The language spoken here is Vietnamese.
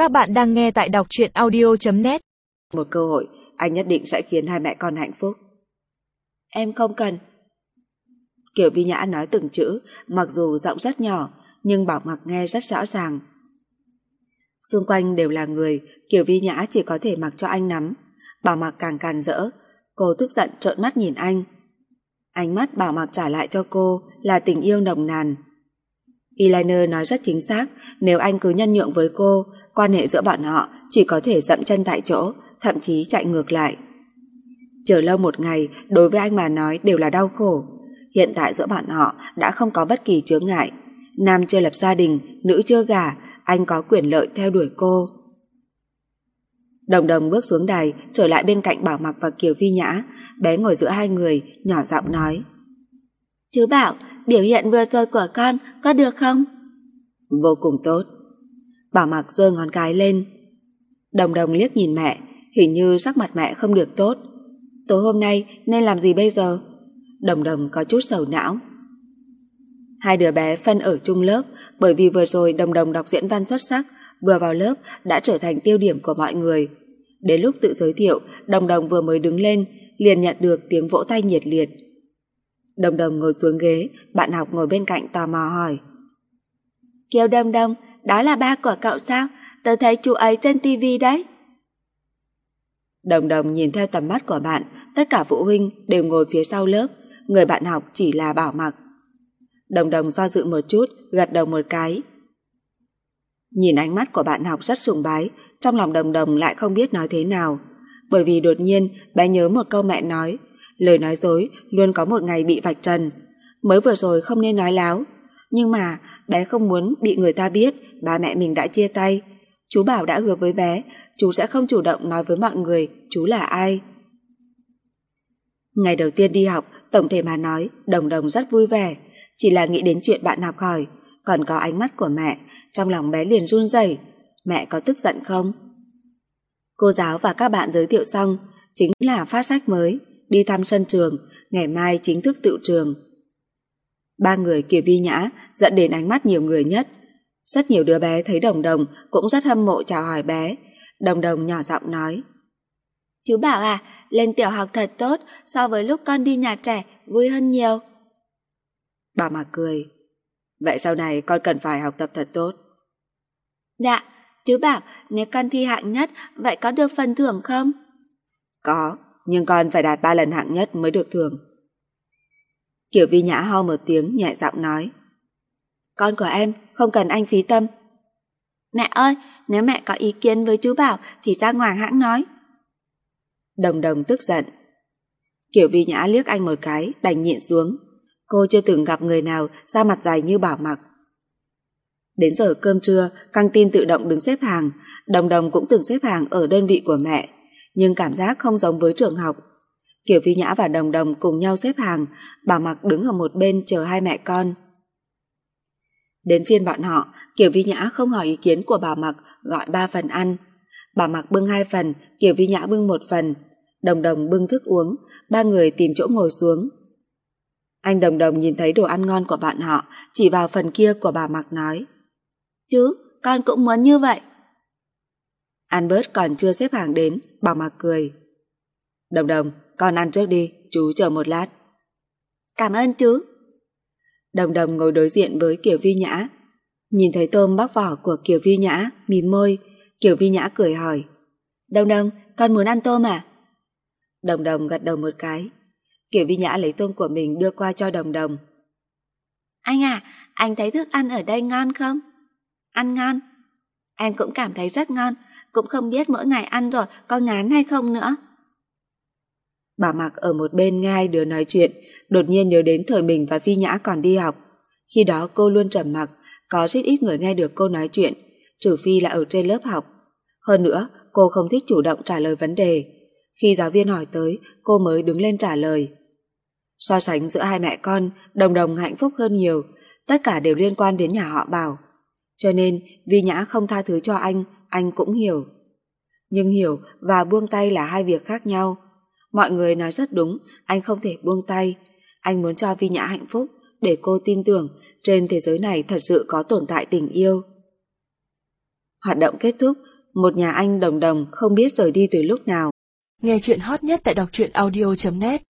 Các bạn đang nghe tại đọc truyện audio.net. Một cơ hội, anh nhất định sẽ khiến hai mẹ con hạnh phúc. Em không cần. Kiều Vi Nhã nói từng chữ, mặc dù giọng rất nhỏ, nhưng Bảo Mặc nghe rất rõ ràng. Xung quanh đều là người, Kiều Vi Nhã chỉ có thể mặc cho anh nắm. Bảo Mặc càng càn rỡ, cô tức giận trợn mắt nhìn anh. Ánh mắt Bảo Mặc trả lại cho cô là tình yêu nồng nàn. Eyeliner nói rất chính xác, nếu anh cứ nhân nhượng với cô, quan hệ giữa bọn họ chỉ có thể dậm chân tại chỗ, thậm chí chạy ngược lại. Chờ lâu một ngày, đối với anh mà nói đều là đau khổ. Hiện tại giữa bọn họ đã không có bất kỳ chướng ngại. Nam chưa lập gia đình, nữ chưa gả, anh có quyền lợi theo đuổi cô. Đồng Đồng bước xuống đài, trở lại bên cạnh Bảo Mặc và Kiều Vi Nhã. Bé ngồi giữa hai người, nhỏ giọng nói: "Chú Bảo, biểu hiện vừa rồi của con có được không?" "Vô cùng tốt." Bảo Mặc giơ ngón cái lên. Đồng Đồng liếc nhìn mẹ, hình như sắc mặt mẹ không được tốt. Tối hôm nay nên làm gì bây giờ? Đồng Đồng có chút sầu não. Hai đứa bé phân ở chung lớp, bởi vì vừa rồi Đồng Đồng đọc diễn văn xuất sắc, vừa vào lớp đã trở thành tiêu điểm của mọi người. Đến lúc tự giới thiệu, Đồng Đồng vừa mới đứng lên, liền nhận được tiếng vỗ tay nhiệt liệt. Đồng Đồng ngồi xuống ghế, bạn học ngồi bên cạnh tò mò hỏi: "Kiều Đồng Đồng, đó là ba của cậu sao? Tớ thấy chú ấy trên tivi đấy." Đồng Đồng nhìn theo tầm mắt của bạn, tất cả phụ huynh đều ngồi phía sau lớp, người bạn học chỉ là Bảo Mặc. Đồng Đồng do dự một chút, gật đầu một cái. Nhìn ánh mắt của bạn học rất sùng bái, trong lòng Đồng Đồng lại không biết nói thế nào, bởi vì đột nhiên bé nhớ một câu mẹ nói: lời nói dối luôn có một ngày bị vạch trần. Mới vừa rồi không nên nói láo, nhưng mà bé không muốn bị người ta biết ba mẹ mình đã chia tay. Chú Bảo đã hứa với bé, chú sẽ không chủ động nói với mọi người chú là ai. Ngày đầu tiên đi học, tổng thể mà nói, Đồng Đồng rất vui vẻ. Chỉ là nghĩ đến chuyện bạn học hỏi, còn có ánh mắt của mẹ, trong lòng bé liền run rẩy. Mẹ có tức giận không? Cô giáo và các bạn giới thiệu xong, chính là phát sách mới, đi thăm sân trường, ngày mai chính thức tựu trường. Ba người Kiều Vi Nhã dẫn đến ánh mắt nhiều người nhất. Rất nhiều đứa bé thấy Đồng Đồng cũng rất hâm mộ chào hỏi bé. Đồng Đồng nhỏ giọng nói: "Chú Bảo à, lên tiểu học thật tốt, so với lúc con đi nhà trẻ vui hơn nhiều." Bà Mặc cười: "Vậy sau này con cần phải học tập thật tốt." "Dạ, chú Bảo, nếu con thi hạng nhất, vậy có được phần thưởng không?" "Có, nhưng con phải đạt 3 lần hạng nhất mới được thưởng." Kiều Vi Nhã ho một tiếng, nhẹ giọng nói: "Con của em không cần anh phí tâm." "Mẹ ơi, nếu mẹ có ý kiến với chú Bảo thì ra ngoài hãng nói." Đồng Đồng tức giận. Kiều Vi Nhã liếc anh một cái, đành nhịn xuống. Cô chưa từng gặp người nào da mặt dày như Bảo Mặc. Đến giờ cơm trưa, căng tin tự động đứng xếp hàng. Đồng Đồng cũng từng xếp hàng ở đơn vị của mẹ, nhưng cảm giác không giống với trường học. Kiều Vi Nhã và Đồng Đồng cùng nhau xếp hàng, Bảo Mặc đứng ở một bên chờ hai mẹ con. Đến phiên bọn họ, Kiều Vi Nhã không hỏi ý kiến của Bảo Mặc, gọi 3 phần ăn. Bảo Mặc bưng 2 phần, Kiều Vi Nhã bưng 1 phần. Đồng Đồng bưng thức uống, ba người tìm chỗ ngồi xuống. Anh Đồng Đồng nhìn thấy đồ ăn ngon của bạn họ, chỉ vào phần kia của Bảo Mặc nói: "Chú, con cũng muốn như vậy." Albert còn chưa xếp hàng đến, Bảo Mặc cười: "Đồng Đồng, con ăn trước đi, chú chờ một lát." "Cảm ơn chú." Đồng Đồng ngồi đối diện với Kiều Vi Nhã. Nhìn thấy tôm bóc vỏ của Kiều Vi Nhã, mím môi. Kiều Vi Nhã cười hỏi: "Đồng Đồng, con muốn ăn tôm à?" Đồng Đồng gật đầu một cái. Kiều Vi Nhã lấy tôm của mình đưa qua cho Đồng Đồng. "Anh à, anh thấy thức ăn ở đây ngon không?" "Ăn ngon." "Em cũng cảm thấy rất ngon, cũng không biết mỗi ngày ăn rồi có ngán hay không nữa." Bảo Mặc ở một bên nghe hai đứa nói chuyện, đột nhiên nhớ đến thời mình và Vi Nhã còn đi học. Khi đó cô luôn trầm mặc, có rất ít người nghe được cô nói chuyện, trừ phi là ở trên lớp học. Hơn nữa, cô không thích chủ động trả lời vấn đề. Khi giáo viên hỏi tới, cô mới đứng lên trả lời. So sánh giữa hai mẹ con, Đồng Đồng hạnh phúc hơn nhiều, tất cả đều liên quan đến nhà họ Bảo. Cho nên, Vi Nhã không tha thứ cho anh cũng hiểu. Nhưng hiểu và buông tay là hai việc khác nhau. Mọi người nói rất đúng, anh không thể buông tay. Anh muốn cho Vi Nhã hạnh phúc, để cô tin tưởng trên thế giới này thật sự có tồn tại tình yêu. Hoạt động kết thúc, một nhà anh Đồng Đồng không biết rời đi từ lúc nào. Nghe chuyện hot nhất tại đọc truyện audio.net